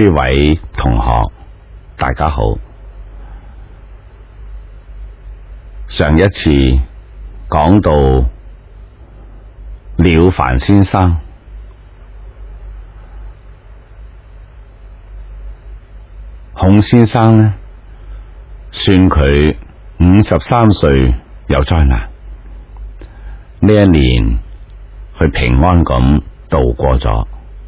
諸位同學，大家好。上一次講到了凡先生，孔先生呢，算佢53歲有災難，呢一年佢平安咁度過咗。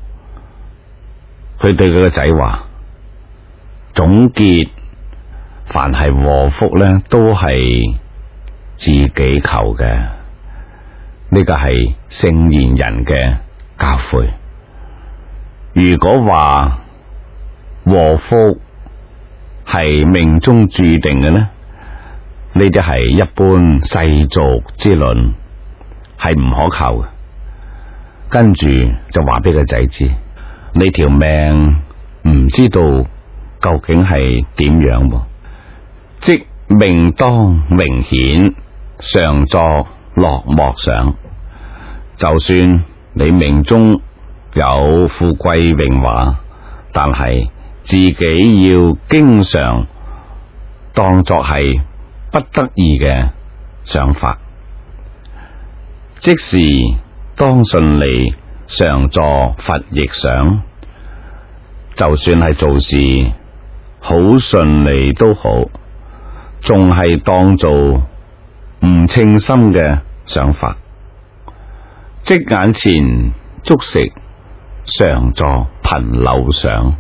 佢對佢個仔話，總結凡係禍福呢，都係自己求嘅，呢個係聖賢人嘅教誨。如果話禍福係命中注定嘅呢，呢啲係一般世俗之論，係唔可靠嘅。跟住就話俾個仔知，你條命唔知道究竟係點樣喎，即命當明顯，常作樂莫想。就算你命中有富貴榮華，但係自己要經常當作係不得已嘅想法。即時當順利，常作佛逆想。就算係做事好順利都好，仲係當做唔稱心嘅想法。即眼前粥食，常作貧陋想。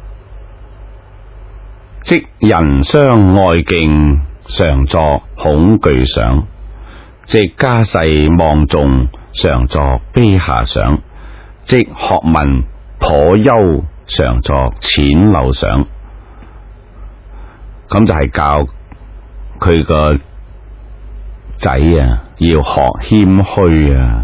即人相愛敬，常作恐懼想。即家世望重，常作卑下想。即學問頗優，常作淺陋想。咁就係教佢個仔啊，要學謙虛啊。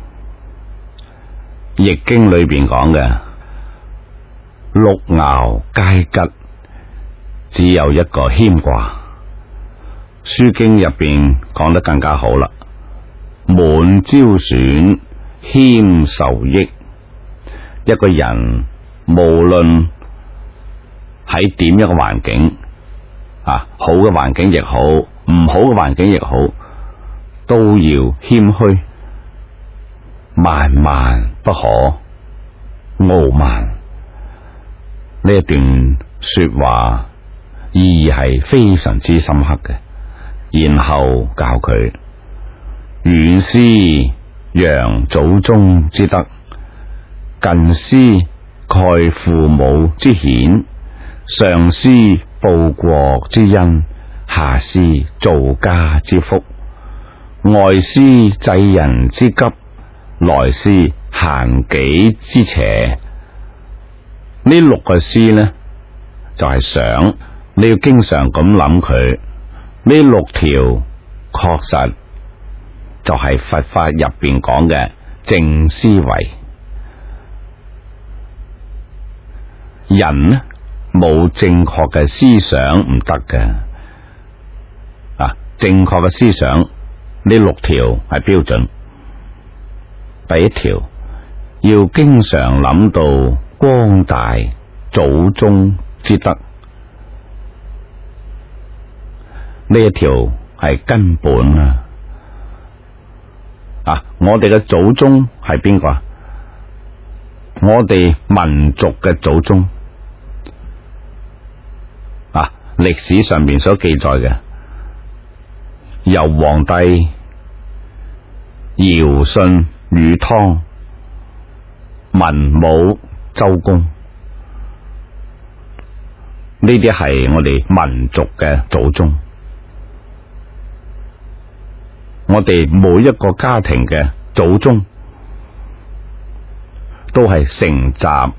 易經裏邊講嘅六爻皆吉，只有一個謙卦。書經入邊講得更加好啦，滿招損，謙受益。一個人無論喺點樣嘅環境啊，好嘅環境亦好，唔好嘅環境亦好，都要謙虛，萬萬不可傲慢。呢一段說話意義係非常之深刻嘅。然後教佢遠思揚祖宗之德，近思蓋父母之顯，上思報國之恩，下思造家之福，外思濟人之急，內思閒己之邪。呢六個思呢，就係想，你要經常咁諗佢。呢六條確實就係佛法入邊講嘅正思維。人呢，冇正確嘅思想唔得嘅。正確嘅思想，呢六條係標準。第一條，要經常諗到光大祖宗之德。呢一條係根本啊！我哋嘅祖宗係邊個啊？我哋民族嘅祖宗歷史上面所記載嘅，由黃帝、堯、舜、禹、湯、文、武、周公，呢啲係我哋民族嘅祖宗。我哋每一個家庭嘅祖宗都係承襲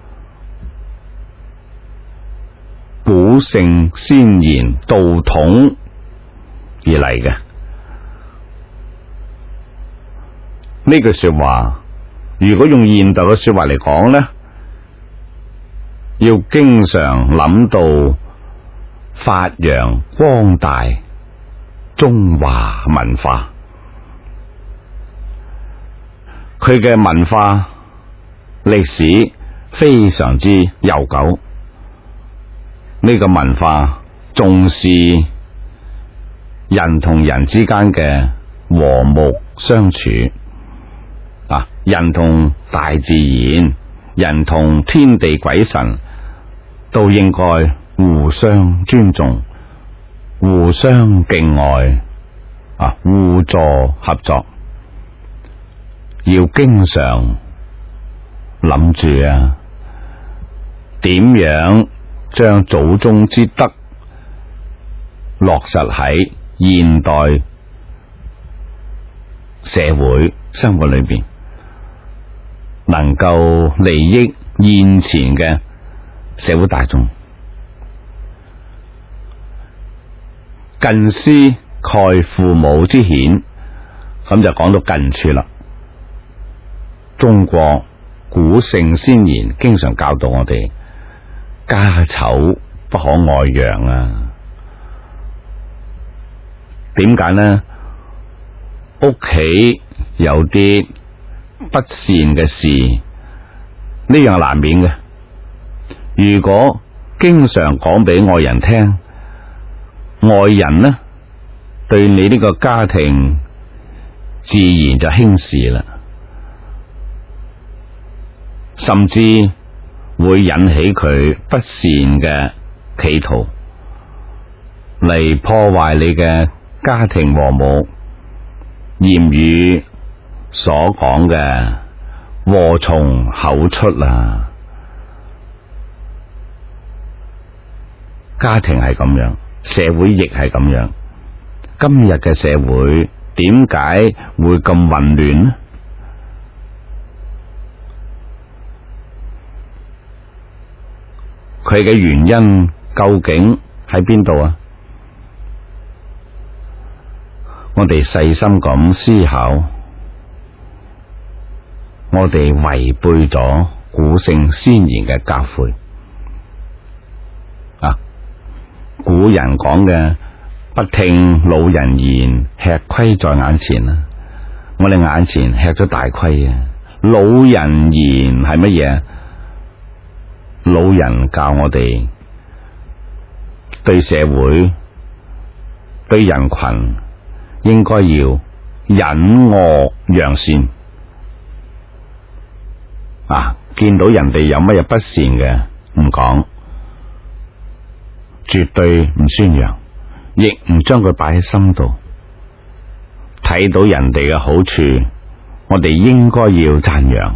古聖先賢道統而嚟嘅。呢句說話，如果用現代嘅說話嚟講呢，要經常諗到發揚光大中華文化。佢嘅文化歷史非常之悠久。呢個文化重視人同人之間嘅和睦相處，人同大自然、人同天地鬼神都應該互相尊重、互相敬愛，互助合作。要經常諗住點樣將祖宗之德落實喺現代社會生活裏邊，能夠利益現前嘅社會大眾。近思蓋父母之顯，咁就講到近處啦。中國古聖先賢經常教導我哋，家醜不可外揚。點解呢？屋企有啲不善嘅事，呢樣難免嘅。如果經常講俾外人聽，外人呢對你呢個家庭自然就輕視啦，甚至會引起佢不善嘅企圖嚟破壞你嘅家庭和睦。言語所講嘅禍從口出啦，家庭係咁樣，社會亦係咁樣。今日嘅社會點解會咁混亂呢？佢嘅原因究竟喺邊度啊？我哋細心咁思考，我哋違背咗古聖先賢嘅教誨。古人講嘅不聽老人言，吃虧在眼前啦。我哋眼前吃咗大虧啊！老人言係乜嘢？老人教我哋對社會、對人群應該要忍惡揚善。見到人哋有乜嘢不善嘅，唔講，絕對唔宣揚，亦唔將佢擺喺心度。睇到人哋嘅好處，我哋應該要讚揚。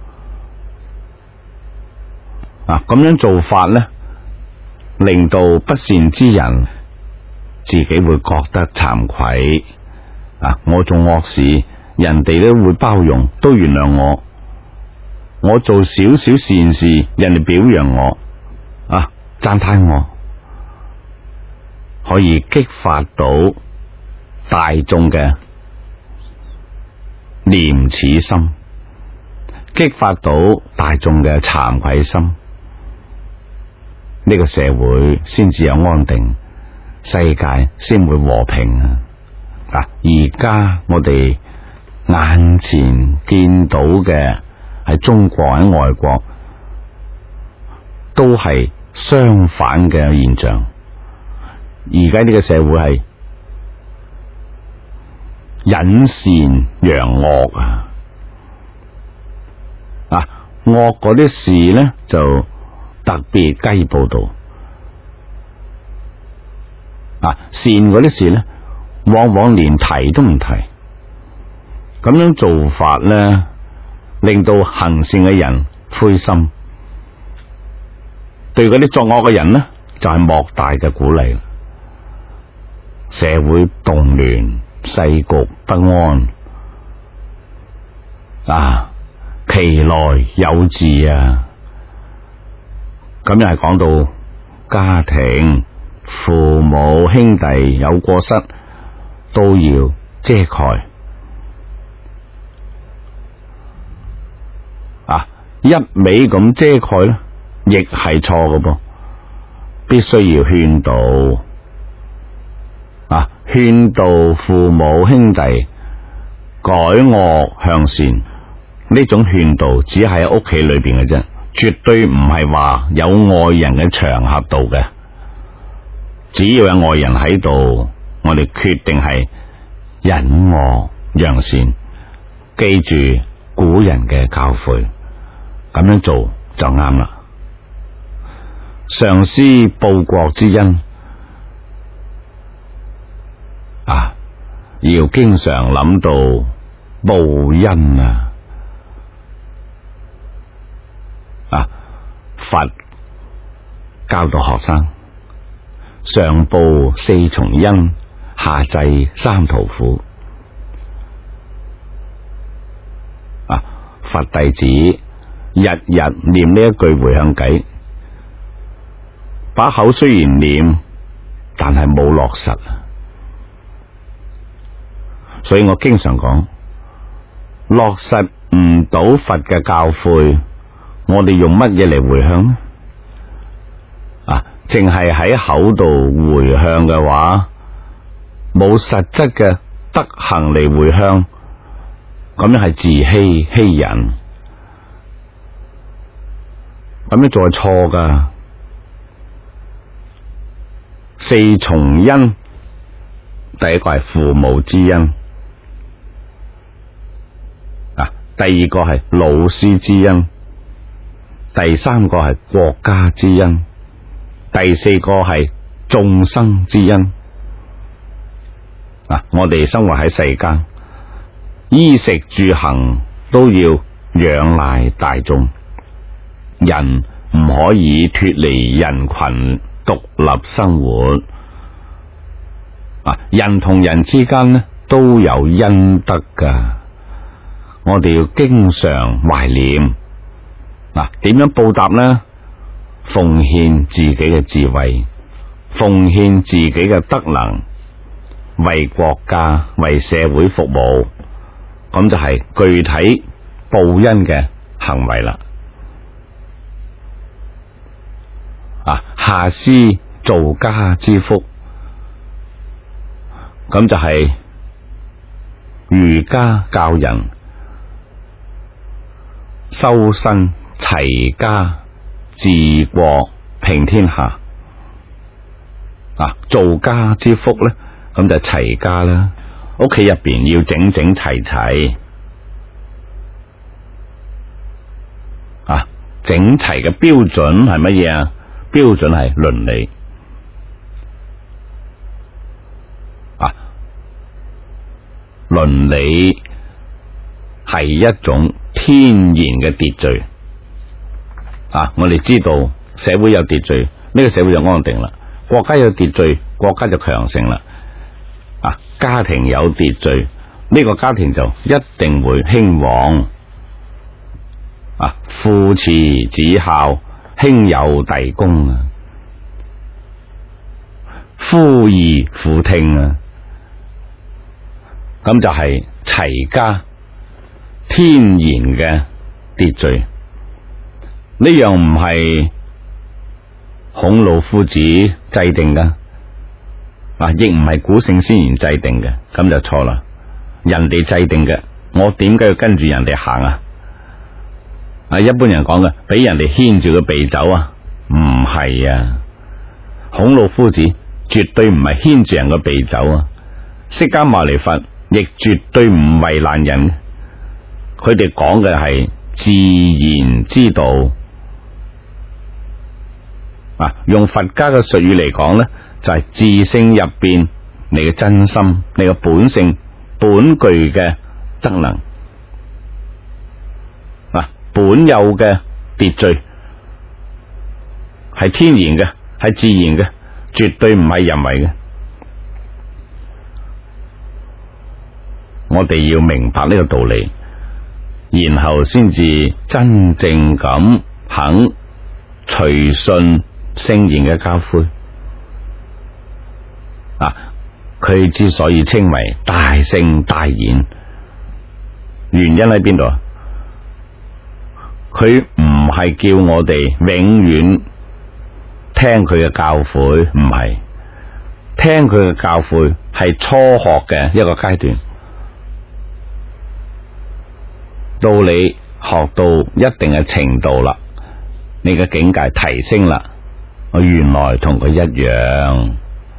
咁樣做法呢，令到不善之人自己會覺得慚愧。我做惡事，人哋都會包容，都原諒我。我做少少善事，人哋表揚我，讚嘆我，可以激發到大眾嘅廉恥心，激發到大眾嘅慚愧心。呢個社會先至有安定，世界先會和平。而家我哋眼前見到嘅喺中國喺外國都係相反嘅現象。而家呢個社會係隱善揚惡惡嗰啲事呢就特別加以報道，善嗰啲事呢往往連提都唔提。咁樣做法呢，令到行善嘅人灰心，對嗰啲作惡嘅人呢就係莫大嘅鼓勵。社會動亂，世局不安，其來有自咁又係講到家庭、父母、兄弟有過失都要遮蓋。一味咁遮蓋咧，亦係錯嘅噃，必須要勸導。勸導父母兄弟改惡向善，呢種勸導只係喺屋企裏邊嘅啫， 絕對唔係話有外人嘅場合度嘅。只要有外人喺度，我哋決定係忍惡揚善，記住古人嘅教誨，咁樣做就啱啦。上師報國之恩啊，要經常諗到報恩啊！佛教導學生，上報四重恩，下濟三途苦。佛弟子日日念呢一句回向偈，把口雖然念，但係冇落實。所以我經常講，落實唔到佛嘅教誨，我哋用乜嘢嚟回向呢？淨係喺口度回向嘅話，冇實質嘅德行嚟回向，咁樣係自欺欺人，咁樣做係錯噶。四重恩，第一個係父母之恩，第二個係老師之恩，第三個係國家之恩，第四個係眾生之恩。我哋生活喺世間，衣食住行都要仰賴大眾，人唔可以脫離人群獨立生活。人同人之間呢都有恩德噶，我哋要經常懷念。點樣報答呢？奉獻自己嘅智慧，奉獻自己嘅德能，為國家為社會服務，咁就係具體報恩嘅行為啦。下施造家之福，咁就係儒家教人修身齊家治國平天下。造家之福咧，咁就齊家啦，屋企入邊要整整齊齊。整齊嘅標準係乜嘢啊？標準係倫理。倫理係一種天然嘅秩序。我哋知道社會有秩序，呢個社會就安定啦；國家有秩序，國家就強盛啦。家庭有秩序，呢個家庭就一定會興旺。父慈子孝，兄友弟恭啊，夫義婦聽啊，咁就係齊家天然嘅秩序。呢樣唔係孔老夫子制定噶，亦唔係古聖先賢制定嘅，咁就錯啦。人哋制定嘅，我點解要跟住人哋行啊？一般人講嘅，俾人哋牽住個鼻走啊？唔係啊，孔老夫子絕對唔係牽住人個鼻走啊！釋迦牟尼佛亦絕對唔為難人，佢哋講嘅係自然之道。用佛家嘅術語嚟講呢，就係自性入邊你嘅真心，你嘅本性本具嘅德能，本有嘅秩序係天然嘅，係自然嘅，絕對唔係人為嘅。我哋要明白呢個道理，然後先至真正咁肯隨順聖賢嘅教誨。佢之所以稱為大聖大賢，原因喺邊度啊？佢唔係叫我哋永遠聽佢嘅教誨，唔係，聽佢嘅教誨係初學嘅一個階段，到你學到一定嘅程度啦， 你嘅境界提升啦，我原來同佢一樣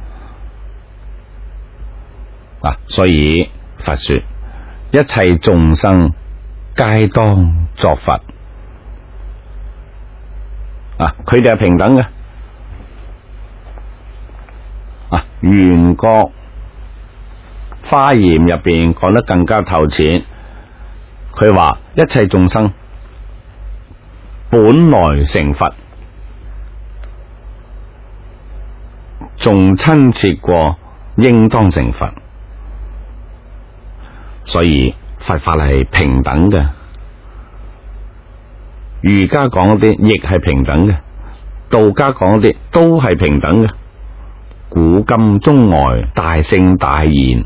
啊！所以佛說，一切眾生皆當作佛啊！佢哋係平等嘅啊！圓覺華嚴入邊講得更加透徹，佢話一切眾生本來成佛，仲親切過應當成佛，所以佛法係平等嘅。儒家講嗰啲亦係平等嘅，道家講嗰啲都係平等嘅。古今中外大聖大賢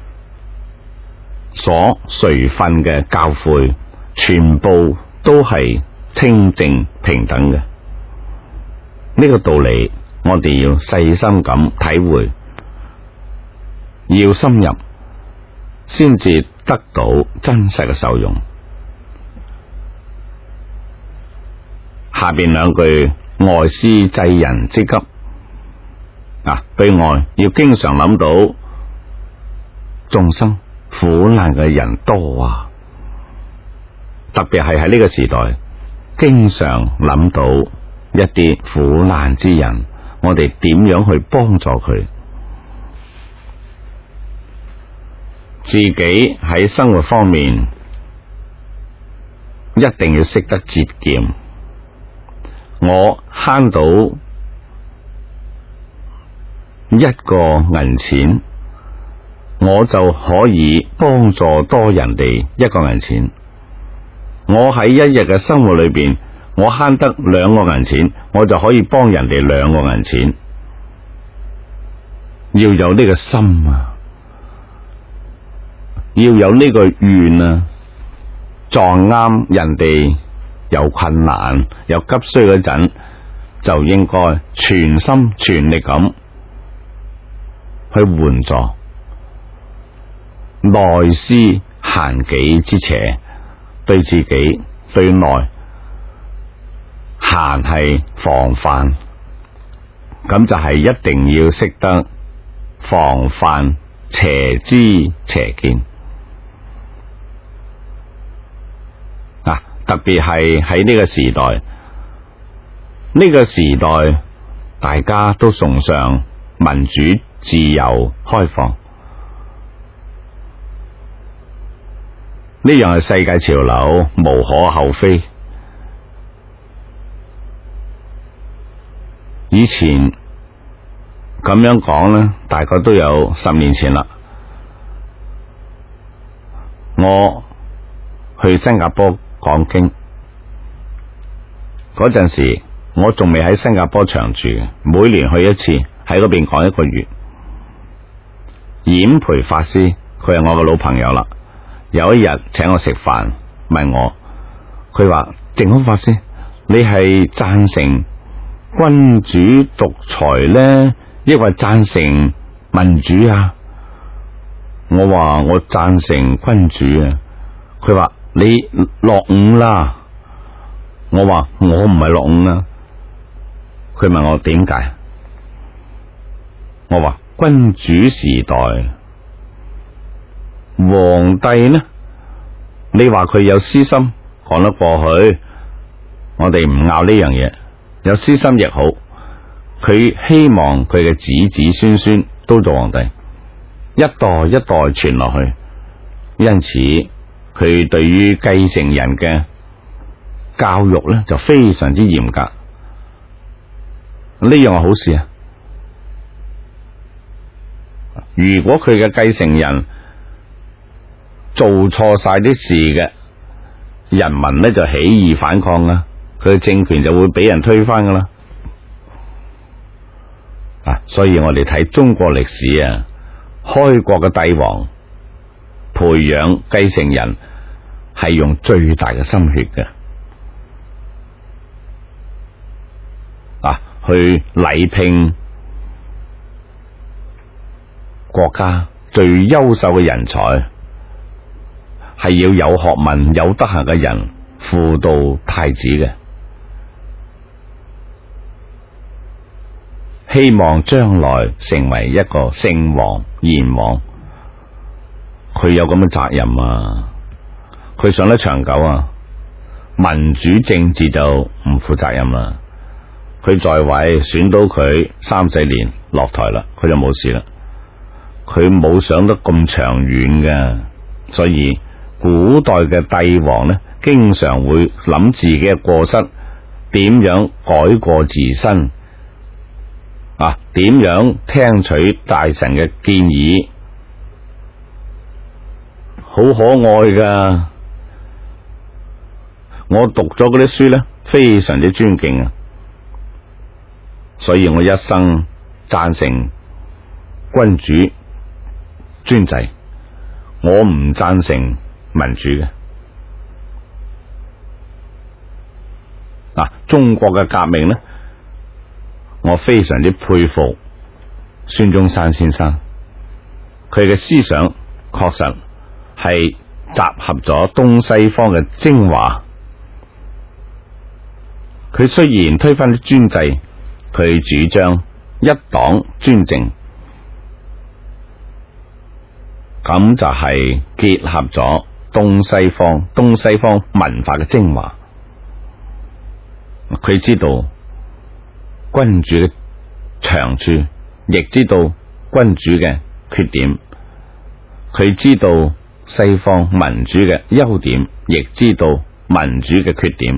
所垂訓嘅教誨，全部都係清淨平等嘅。呢個道理我哋要細心咁體會，要深入，先至得到真實嘅受用。下邊兩句外施濟人之急啊，對外要經常諗到眾生苦難嘅人多啊，特別係喺呢個時代，經常諗到一啲苦難之人，我哋點樣去幫助佢？自己喺生活方面一定要識得節儉。我慳到一個銀錢，我就可以幫助多人哋一個銀錢。我喺一日嘅生活裏邊，我慳得兩個銀錢，我就可以幫人哋兩個銀錢。要有呢個心啊，要有呢個願啊，撞啱人哋有困難有急需嗰陣，就應該全心全力咁去援助。內施閒己之邪，對自己對內閒係防範，咁就係一定要識得防範邪知邪見。特別係喺呢個時代，呢個時代大家都崇尚民主、自由、開放，呢樣係世界潮流，無可厚非。以前咁樣講呢，大概都有10年前啦。我去新加坡講經嗰陣時，我仲未喺新加坡長住，每年去一次，喺嗰邊講1個月。演培法師佢係我個老朋友啦，有一日請我食飯，問我，佢話淨空法師，你係贊成君主獨裁呢，抑或贊成民主啊？我話我贊成君主啊。佢話你落伍啦。我話我唔係落伍啦。佢問我點解？我話君主時代，皇帝呢，你話佢有私心，講得過去，我哋唔拗呢樣嘢，有私心亦好，佢希望佢嘅子子孫孫都做皇帝，一代一代傳落去，因此佢對於繼承人嘅教育咧就非常之嚴格，呢樣係好事啊！如果佢嘅繼承人做錯晒啲事嘅，人民咧就起義反抗啦，佢嘅政權就會俾人推翻噶啦。所以我哋睇中國歷史啊，開國嘅帝王培養繼承人係用最大嘅心血嘅，去禮聘國家最優秀嘅人才，係要有學問有德行嘅人輔導太子嘅。 希望將來成為一個聖王賢王，佢有咁嘅責任啊！佢想得長久啊！民主政治就唔負責任啦。佢在位選到佢3-4年落台啦，佢就冇事啦。佢冇想得咁長遠嘅，所以古代嘅帝王呢，經常會諗自己嘅過失，點樣改過自新啊？點樣聽取大臣嘅建議？好可愛噶！我讀咗嗰啲書呢，非常之尊敬啊！所以我一生贊成君主專制，我唔贊成民主嘅。中國嘅革命呢，我非常之佩服孫中山先生，佢嘅思想確實係集合咗東西方嘅精華。佢雖然推翻專制，佢主張一黨專政，咁就係結合咗東西方文化嘅精華。佢知道君主嘅長處，亦知道君主嘅缺點。佢知道西方民主嘅優點，亦知道民主嘅缺點。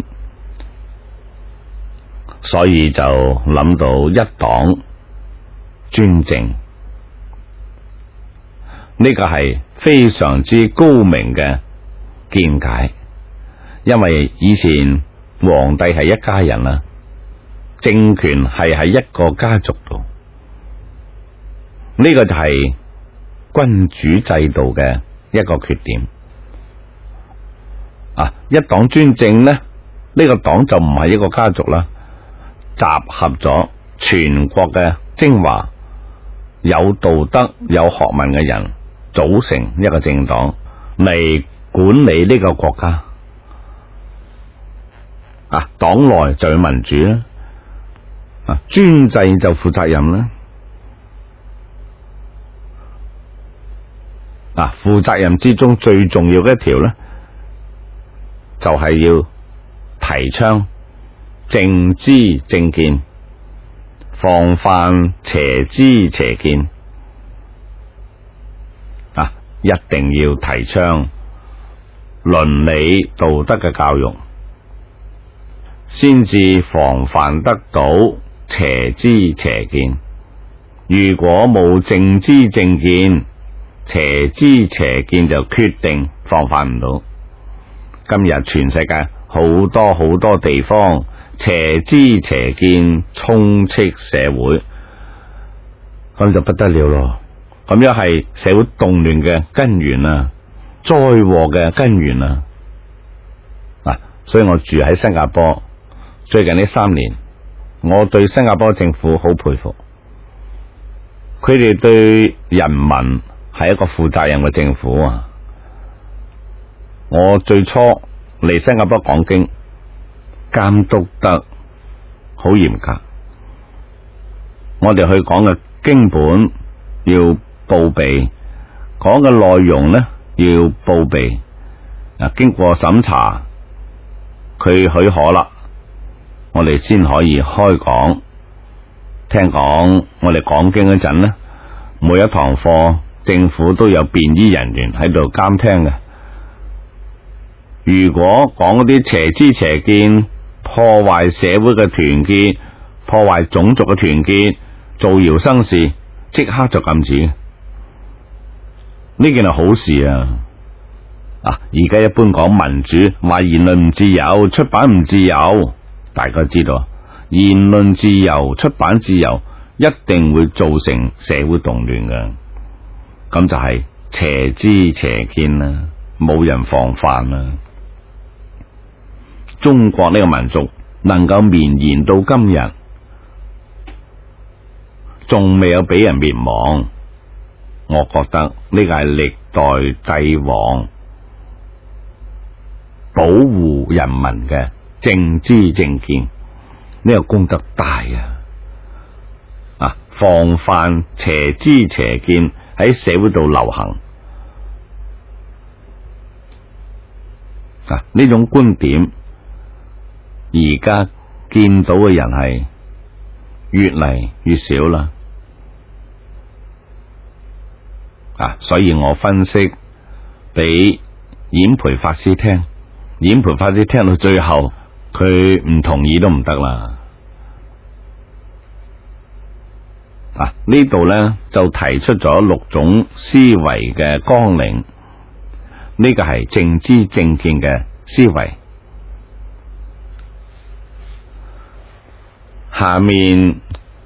所以就諗到一黨專政，呢個係非常之高明嘅見解。因為以前皇帝係一家人啊，政權係喺一個家族度，呢個就係君主制度嘅一個缺點。一黨專政呢，呢個黨就唔係一個家族啦。集合咗全國嘅精華，有道德有學問嘅人組成一個政黨嚟管理呢個國家。黨內就要民主啦，專制就負責任啦。負責任之中最重要嘅一條呢，就係要提倡正知正見，防範邪知邪見。一定要提倡倫理道德嘅教育，先至防範得到邪知邪見。如果冇正知正見，邪知邪見就決定防範唔到。今日全世界好多地方邪知邪見充斥社會，咁就不得了咯。咁樣係社會動亂嘅根源啊，災禍嘅根源啊。所以我住喺新加坡，最近呢3年，我對新加坡政府好佩服。佢哋對人民係一個負責任嘅政府啊。我最初嚟新加坡講經，監督得好嚴格。我哋去講嘅經本要報備，講嘅內容呢要報備。經過審查，佢許可啦，我哋先可以開講。聽講我哋講經嗰陣呢，每一堂課政府都有便衣人員喺度監聽嘅。如果講嗰啲邪知邪見，破壞社會嘅團結，破壞種族嘅團結，造謠生事，即刻就禁止。呢件係好事啊！而家一般講民主，話言論唔自由，出版唔自由，大家知道言論自由、出版自由一定會造成社會動亂嘅，咁就係邪知邪見啦，冇人防範啦。中國呢個民族能夠綿延到今日，仲未有俾人滅亡，我覺得呢個係歷代帝王保護人民嘅正知正見，呢個功德大啊！ 防範邪知邪見喺社會度流行。呢種觀點而家見到嘅人係越嚟越少啦。所以我分析俾演培法師聽，演培法師聽到最後，佢唔同意都唔得啦。呢度呢，就提出咗6種思維嘅綱領，呢個係正知正見嘅思維。下面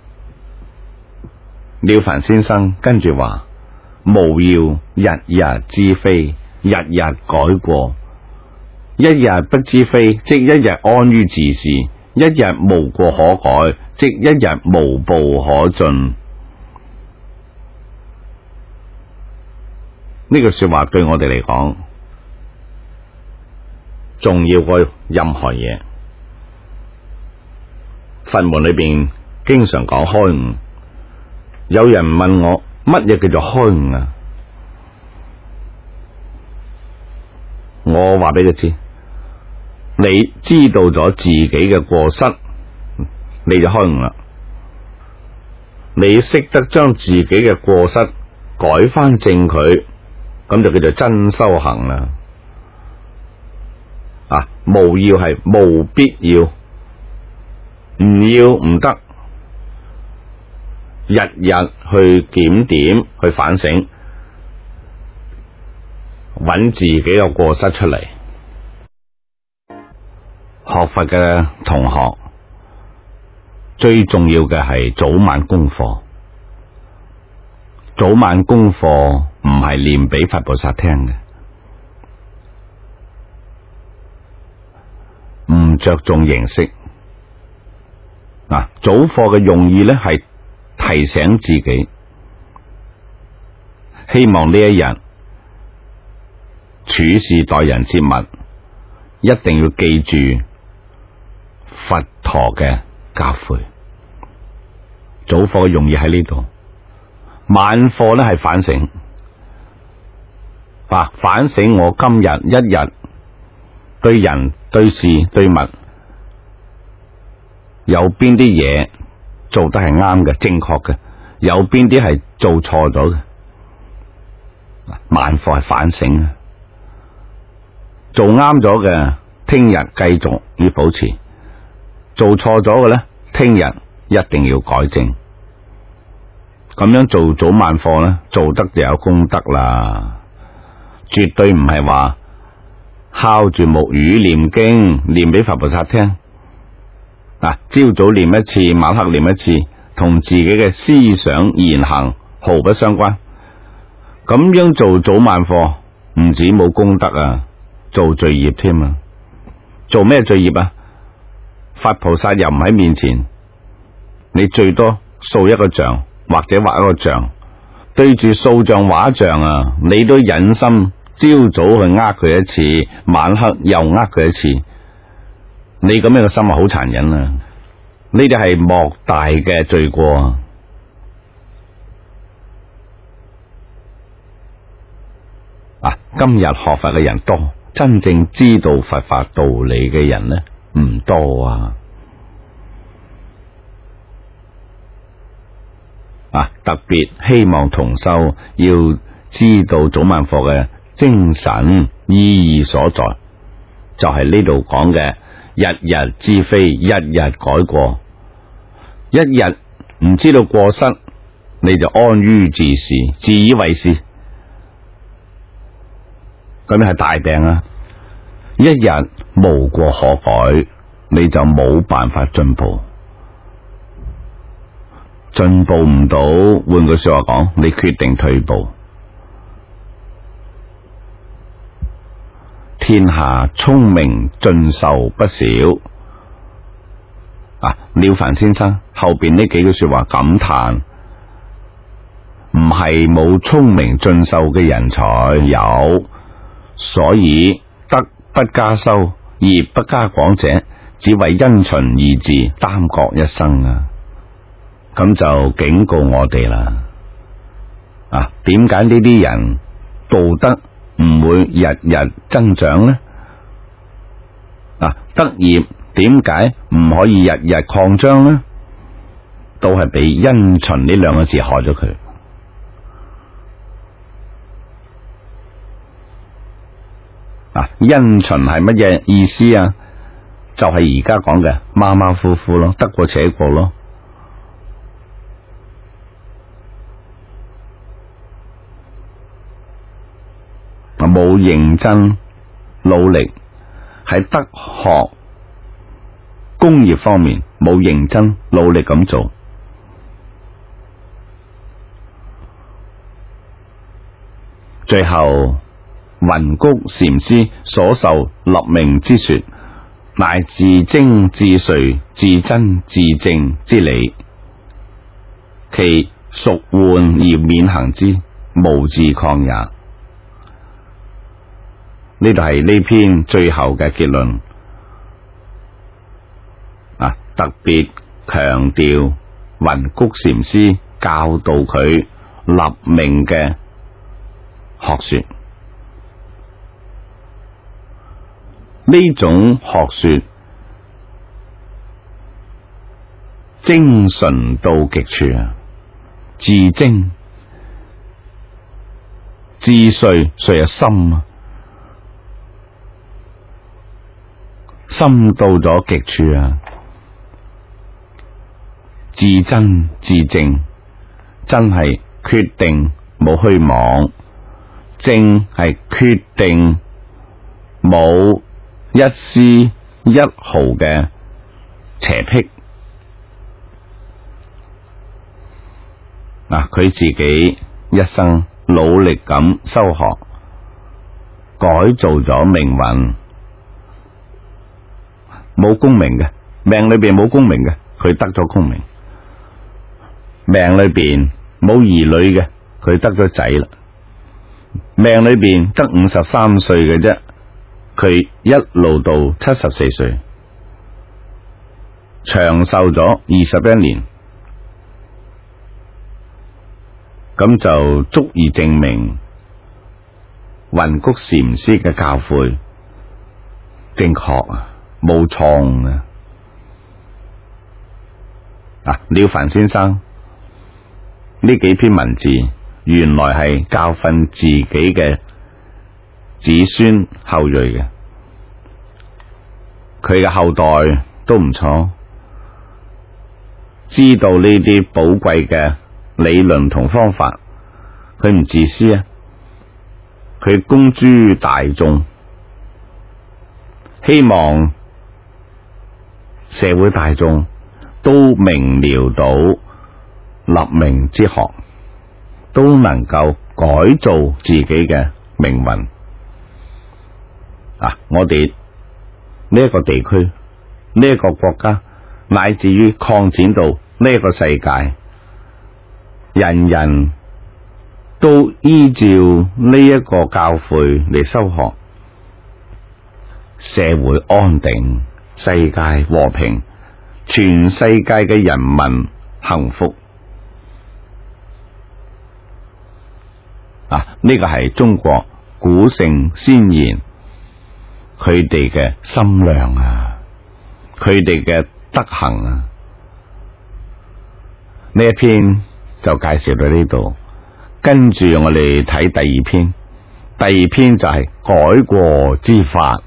了凡先生跟住話：務要日日知非，日日改過。一日不知非，即一日安於自是；一日無過可改，即一日無步可進。呢句說話對我哋嚟講重要過任何嘢。佛門裏邊經常講開悟，有人問我乜嘢叫做開悟啊？我話俾佢知，你知道咗自己嘅過失，你就開悟啦。你識得將自己嘅過失改翻正佢，咁就叫做真修行啦。無要係無必要，唔要唔得，日日去檢點，去反省，揾自己嘅過失出嚟。學佛嘅同學最重要嘅係早晚功課。早晚功課唔係念俾佛菩薩聽嘅，唔着重形式。早課嘅用意呢係提醒自己，希望呢一日處事待人接物，一定要記住佛陀嘅教誨。早課嘅用意喺呢度，晚課呢係反省。反省我今日一日對人對事對物有邊啲嘢做得係啱嘅正確嘅，有邊啲係做錯咗嘅。晚課係反省，做啱咗嘅聽日繼續要保持，做錯咗嘅呢聽日一定要改正。咁樣做早晚課呢，做得就有功德啦，絕對唔係話敲住木魚念經念俾佛菩薩聽。朝早念一次，晚黑念一次，同自己嘅思想言行毫不相關。咁樣做早晚課唔止冇功德啊，做罪業添啊！做咩罪業啊？佛菩薩又唔喺面前，你最多掃一個像或者畫一個像，對住塑像畫像啊，你都忍心朝早去呃佢一次，晚黑又呃佢一次。你咁樣嘅心係好殘忍啊！呢啲係莫大嘅罪過。今日學佛嘅人多，真正知道佛法道理嘅人呢唔多啊！特別希望同修要知道早晚課嘅精神意義所在，就係呢度講嘅日日知非，日日改過。一日唔知道過失，你就安於自是，自以為是，咁係大病啊！一日無過可改，你就冇辦法進步，進步唔到，換句說話講，你決定退步。天下聰明盡壽不少。了凡先生後邊呢幾句說話感嘆，唔係冇聰明盡壽嘅人才有，所以德不加修，業不加廣者，只為因循二字，耽擱一生啊！ 咁就警告我哋啦。啊，點解呢啲人道德唔會日日增長呢？啊，德業點解唔可以日日擴張呢？都係俾因循呢兩個字害咗佢。啊，因循係乜嘢意思啊？就係而家講嘅馬馬虎虎咯，得過且過咯。冇認真努力喺德學工業方面冇認真努力咁做，最後雲谷禪師所受立命之說，乃自精自髓自真自正之理，其孰換而免行之，無自抗也。呢度係呢篇最後嘅結論啊！特別強調雲谷禪師教導佢立命嘅學說，呢種學說精純到極處啊！自精自髓，髓係心啊！深到咗極處啊！自真自正，真係決定冇虛妄，正係決定冇一絲一毫嘅邪僻。嗱，佢自己一生努力咁修學，改造咗命運。冇功名嘅，命裏邊冇功名嘅，佢得咗功名；命裏邊冇兒女嘅，佢得咗仔啦；命裏邊得53歲嘅啫，佢一路到74歲，長壽咗21年，咁就足以證明雲谷禪師嘅教誨正確啊！冇錯啊！了凡先生呢幾篇文字，原來係教訓自己嘅子孫後裔嘅，佢嘅後代都唔錯，知道呢啲寶貴嘅理論同方法，佢唔自私啊，佢公諸大眾，希望社會大眾都明了到立命之學，都能夠改造自己嘅命運。我哋呢一個地區，呢一個國家，乃至於擴展到呢一個世界，人人都依照呢一個教誨嚟修學，社會安定，世界和平，全世界嘅人民幸福。呢個係中國古聖先賢佢哋嘅心量啊，佢哋嘅德行啊。呢一篇就介紹到呢度，跟住我哋睇第二篇。第二篇就係改過之法。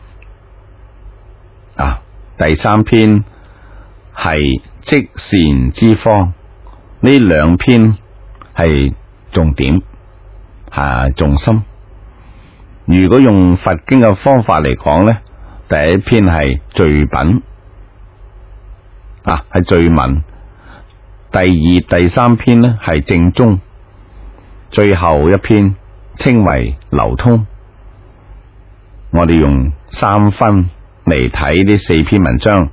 第三篇係積善之方，呢兩篇係重點重心。如果用佛經嘅方法嚟講呢，第一篇係序品，係序文；第二、第三篇呢係正宗，最後一篇稱為流通。我哋用3分嚟睇呢4篇文章，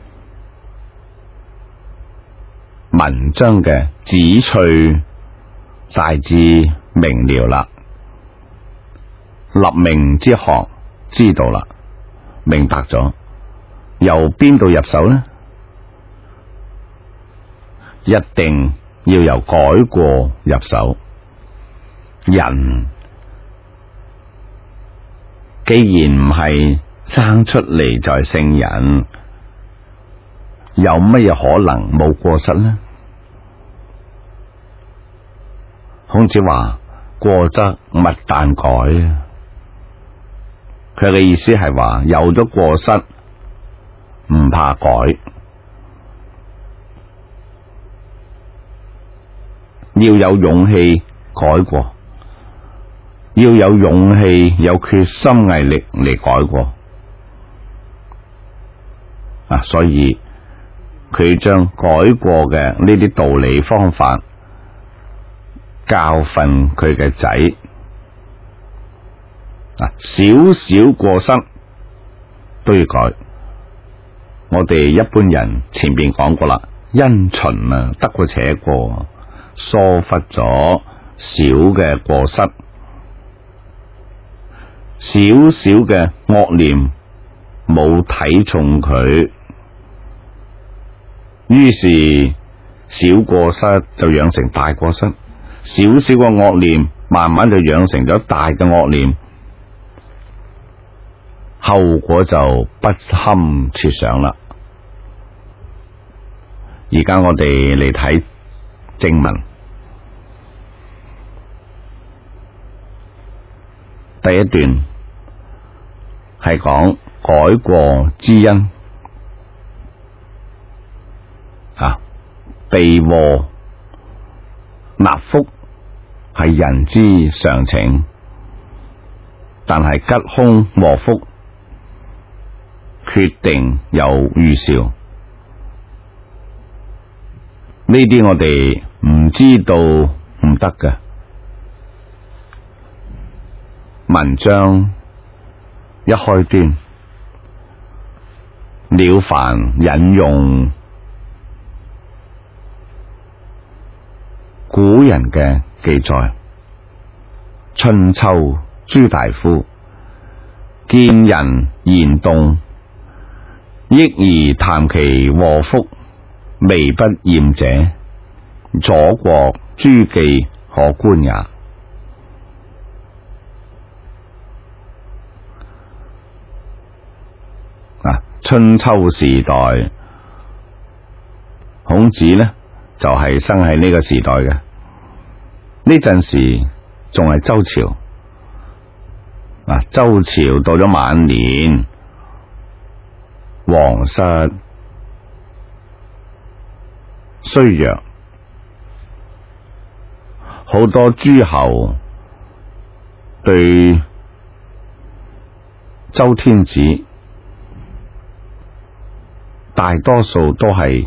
文章嘅旨趣大致明了啦，立命之學知道啦，明白咗，由邊度入手呢？ 一定要由改過入手。人既然唔係生出嚟就係聖人，有乜嘢可能冇過失呢？孔子話：過則勿但改啊！佢嘅意思係話，有咗過失唔怕改，要有勇氣改過，要有勇氣、有決心、毅力嚟改過啊！所以佢將改過嘅呢啲道理方法教訓佢嘅仔啊，少少過失都要改。我哋一般人前邊講過啦，因循啊，得過且過，疏忽咗小嘅過失，少少嘅惡念冇睇重佢，於是小過失就養成大過失，少少嘅惡念慢慢就養成咗大嘅惡念，後果就不堪設想啦。而家我哋嚟睇正文，第一段係講改過之因啊，避禍納福係人之常情，但係吉凶禍福決定有預兆。呢啲我哋唔知道唔得嘅。文章一開端，了凡引用古人嘅記載，春秋朱大夫見人言動，益而談其禍福，微不厭者，左國諸記可觀也。春秋時代，孔子呢就係生喺呢個時代嘅。呢陣時仲係周朝，周朝到咗晚年，皇室衰弱，好多諸侯對周天子大多數都係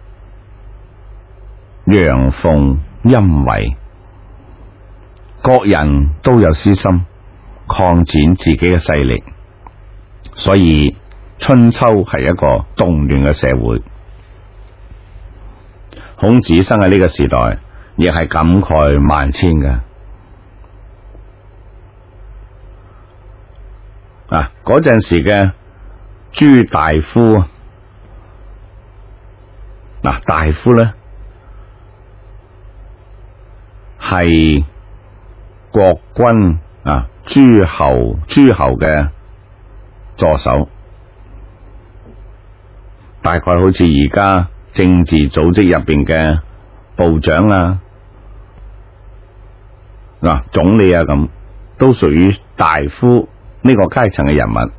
陽奉陰違，各人都有私心，擴展自己嘅勢力，所以春秋係一個動亂嘅社會。孔子生喺呢個時代，亦係感慨萬千嘅。嗰陣時嘅朱大夫，大夫咧係國君諸侯嘅助手，大概好似而家政治組織入邊嘅部長總理咁，都屬於大夫呢個階層嘅人物。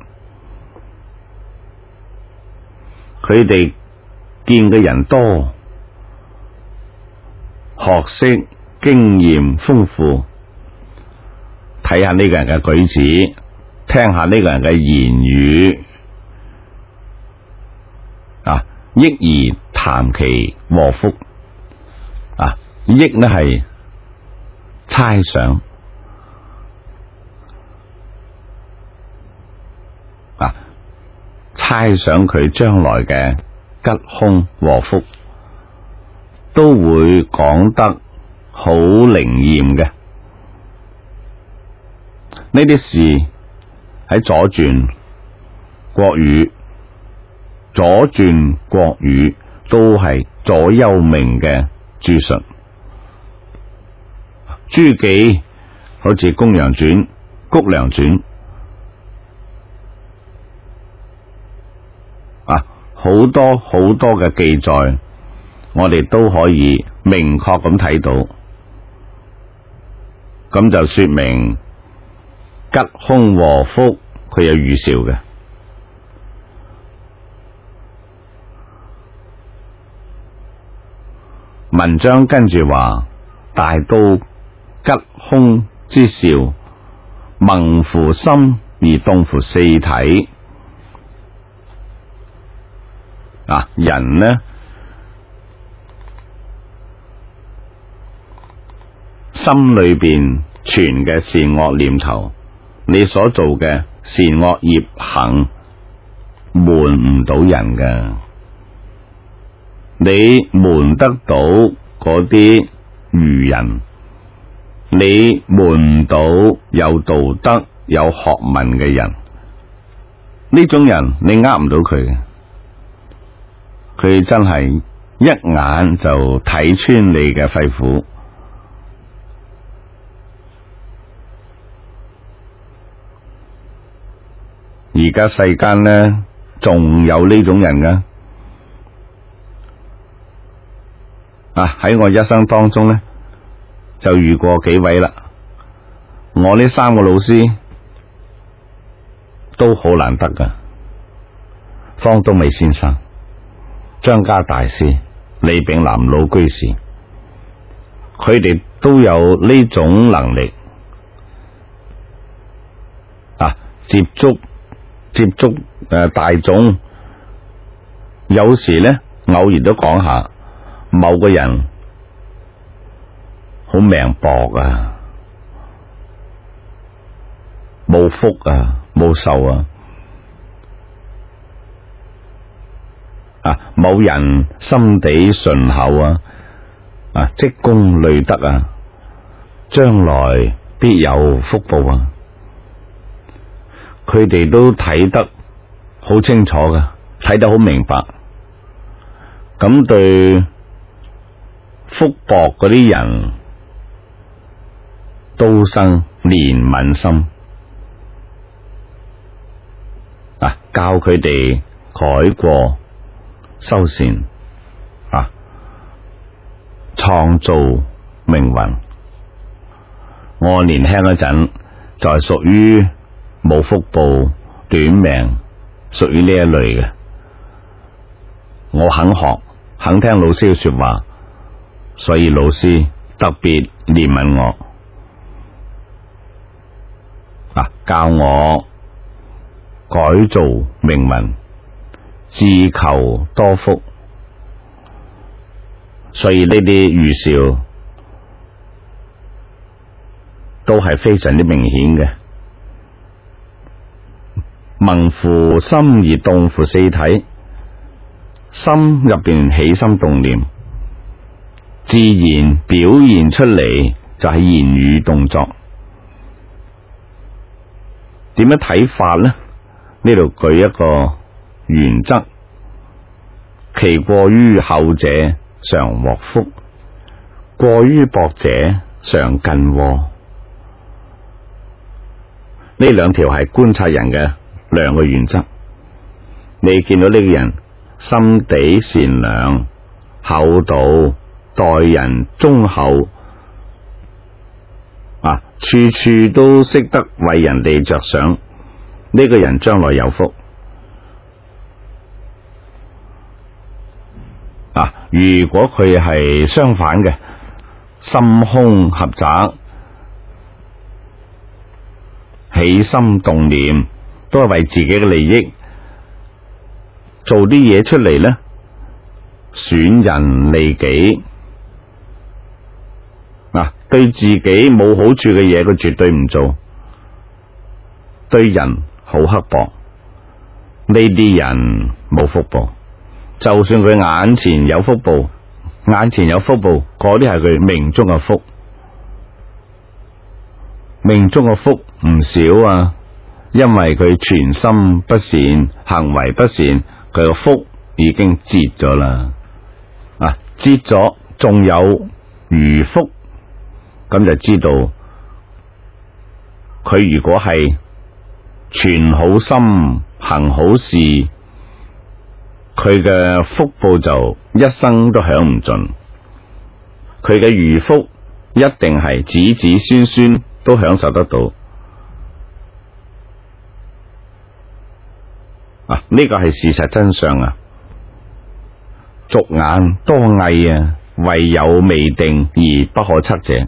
佢哋見嘅人多，學識經驗豐富，睇下呢個人嘅舉止，聽下呢個人嘅言語，益而談其禍福。益呢係猜想，猜想佢將來嘅吉凶禍福，都會講得好靈驗嘅。呢啲事喺左傳國語都係左右銘嘅注述。諸記好似公羊傳、谷梁傳好多好多嘅記載，我哋都可以明確咁睇到，咁就說明吉凶禍福佢有預兆嘅。文章跟住話：大都吉凶之兆，萌乎心而動乎四體。人呢，心裏邊存嘅善惡念頭，你所做嘅善惡業行瞞唔到人㗎。你瞞得到嗰啲愚人，你瞞唔到有道德有學問嘅人。呢種人你呃唔到佢嘅，佢真係一眼就睇穿你嘅肺腑。而家世間呢，仲有呢種人㗎。喺我一生當中呢，就遇過幾位啦。我呢三個老師都好難得㗎，方東美先生、張家大師、李炳南老居士，佢哋都有呢種能力接觸大眾。有時呢，偶然都講下某個人好命薄冇福冇壽某人心地順厚積功累德將來必有福報佢哋都睇得好清楚㗎，睇得好明白。咁對福薄嗰啲人都生憐憫心教佢哋改過修善創造命運。我年輕嗰陣就係屬於冇福報、短命，屬於呢一類嘅。我肯學，肯聽老師嘅說話，所以老師特別憐憫我教我改造命運，自求多福。所以呢啲預兆都係非常之明顯嘅。萌乎心而動乎四體，心入邊起心動念，自然表現出嚟就係言語動作。點樣睇法呢？呢度舉一個原則，其過於厚者常獲福，過於薄者常近禍。呢兩條係觀察人嘅兩個原則。你見到呢個人心地善良、厚道、待人忠厚處處都識得為人哋着想，呢個人將來有福。如果佢係相反嘅，心胸狹窄，起心動念都係為自己嘅利益，做啲嘢出嚟呢，損人利己對自己冇好處嘅嘢，佢絕對唔做，對人好刻薄。呢啲人冇福報，就算佢眼前有福報，嗰啲係佢命中嘅福。命中嘅福唔少因為佢全心不善，行為不善，佢個福已經折咗啦。 接咗仲有餘福，咁就知道佢如果係存好心行好事，佢嘅福報就一生都享唔盡，佢嘅餘福一定係子子孫孫都享受得到。呢個係事實真相啊！俗眼多偽啊，唯有未定而不可測者。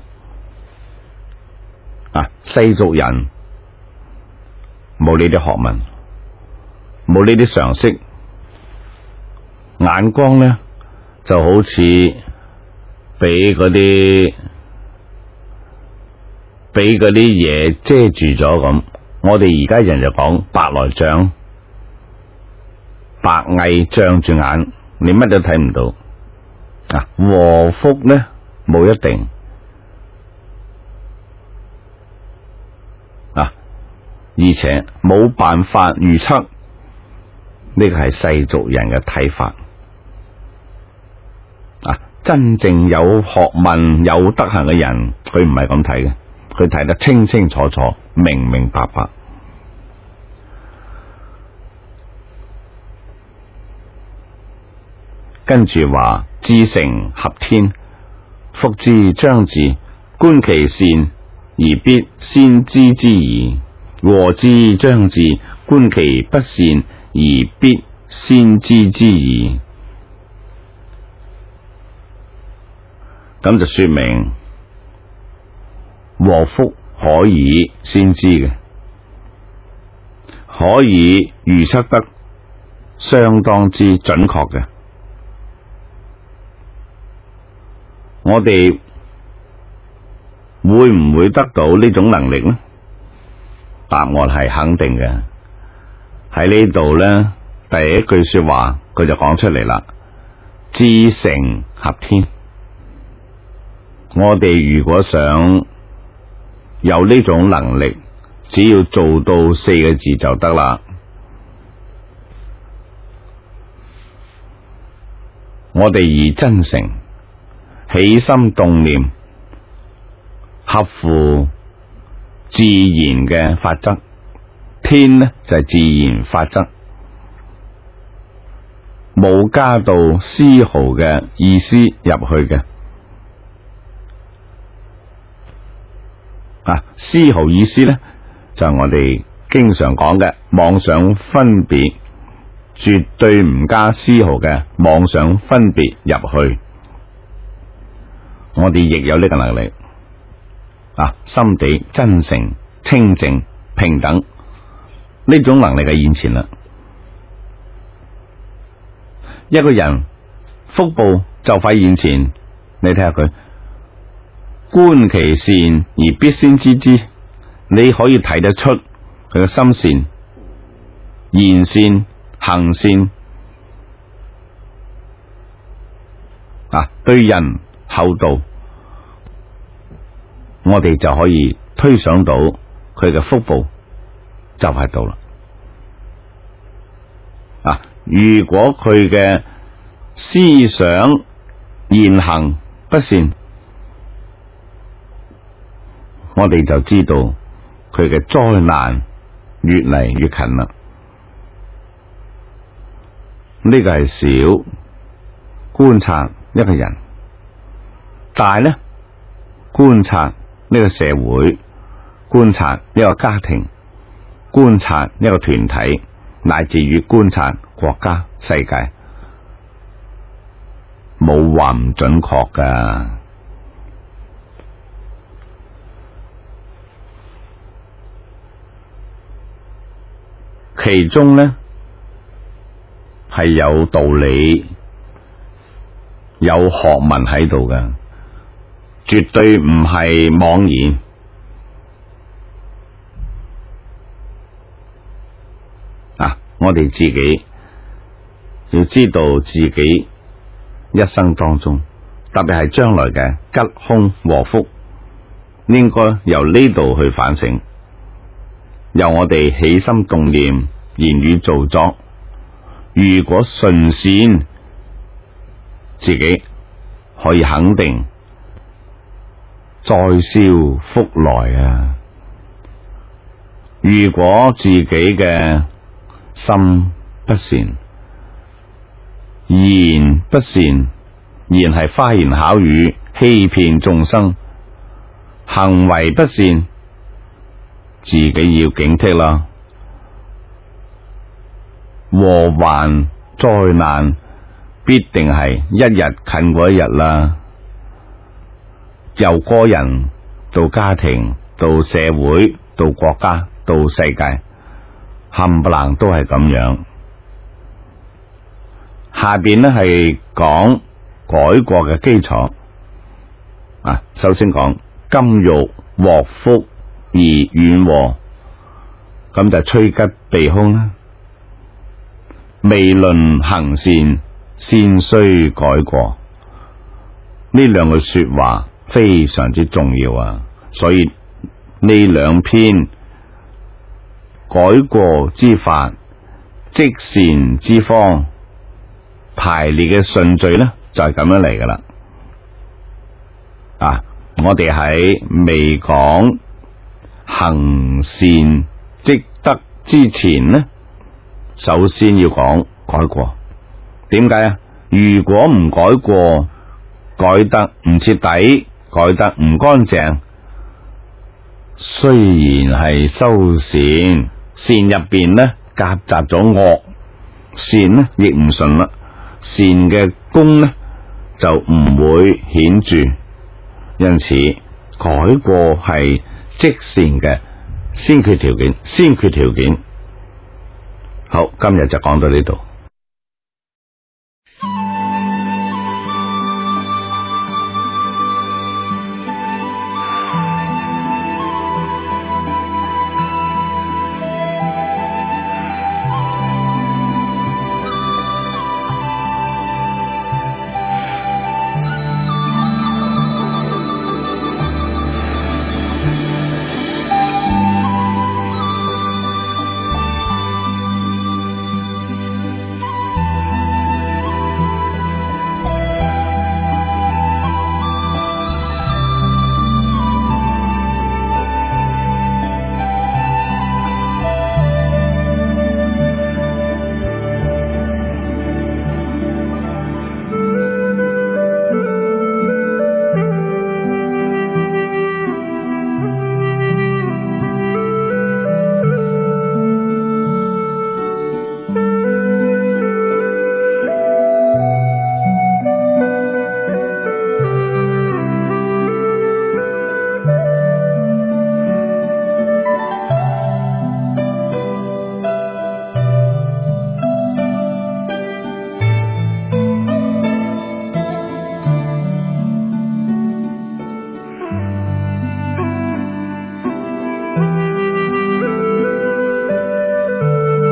世俗人冇呢啲學問，冇呢啲常識，眼光呢就好似俾嗰啲嘢遮住咗咁。我哋而家人就講白內障。白蟻障住眼，你乜都睇唔到。禍福呢冇一定，而且冇辦法預測，呢個係世俗人嘅睇法。真正有學問有德行嘅人，佢唔係咁睇嘅，佢睇得清清楚楚，明明白白。跟住話至誠合天，福之將至，觀其善而必先知之矣；禍之將至，觀其不善而必先知之矣。咁就說明禍福可以先知嘅，可以預測得相當之準確嘅。我哋會唔會得到呢種能力呢？答案係肯定嘅。喺呢度呢，第一句說話佢就講出嚟啦，至誠合天。我哋如果想有呢種能力，只要做到4個字就得啦。我哋以真誠起心動念，合乎自然嘅法則。天呢就係自然法則，冇加到絲毫嘅意思入去嘅。絲毫意思呢，就係我哋經常講嘅妄想分別，絕對唔加絲毫嘅妄想分別入去。我哋亦有呢個能力，心地真誠、清淨、平等，呢種能力嘅現前啦。一個人福報就快現前，你睇下佢，觀其善而必先知之，你可以睇得出佢嘅心善、言善、行善，對人厚道，我哋就可以推想到佢嘅福報就係到啦。如果佢嘅思想言行不善，我哋就知道佢嘅災難越嚟越近啦。呢個係小觀察一個人，大呢觀察呢個社會，觀察一個家庭，觀察一個團體，乃至於觀察國家世界，冇話唔準確㗎。其中呢係有道理、有學問喺度㗎，絕對唔係妄言。我哋自己要知道自己一生當中，特別係將來嘅吉凶禍福，應該由呢度去反省，由我哋起心動念、言語造作。如果順善，自己可以肯定再消福來啊！如果自己嘅心不善，言不善，言係花言巧語欺騙眾生，行為不善，自己要警惕啦。禍患災難必定係一日近過一日啦。由個人到家庭到社會到國家到世界，冚唪唥都係咁樣。下邊呢係講改過嘅基礎啊。首先講金玉禍福而遠禍，咁就趨吉避凶啦。未論行善，先須改過。呢兩句說話非常之重要啊！所以呢兩篇改過之法、積善之方排列嘅順序呢，就係咁樣嚟噶啦。啊，我哋喺未講行善積德之前呢，首先要講改過。點解啊？如果唔改過，改得唔徹底，改得唔乾淨，雖然係修善，善入邊呢夾雜咗惡，善呢亦唔順啦，善嘅功呢就唔會顯著。因此改過係積善嘅先決條件。好，今日就講到呢度。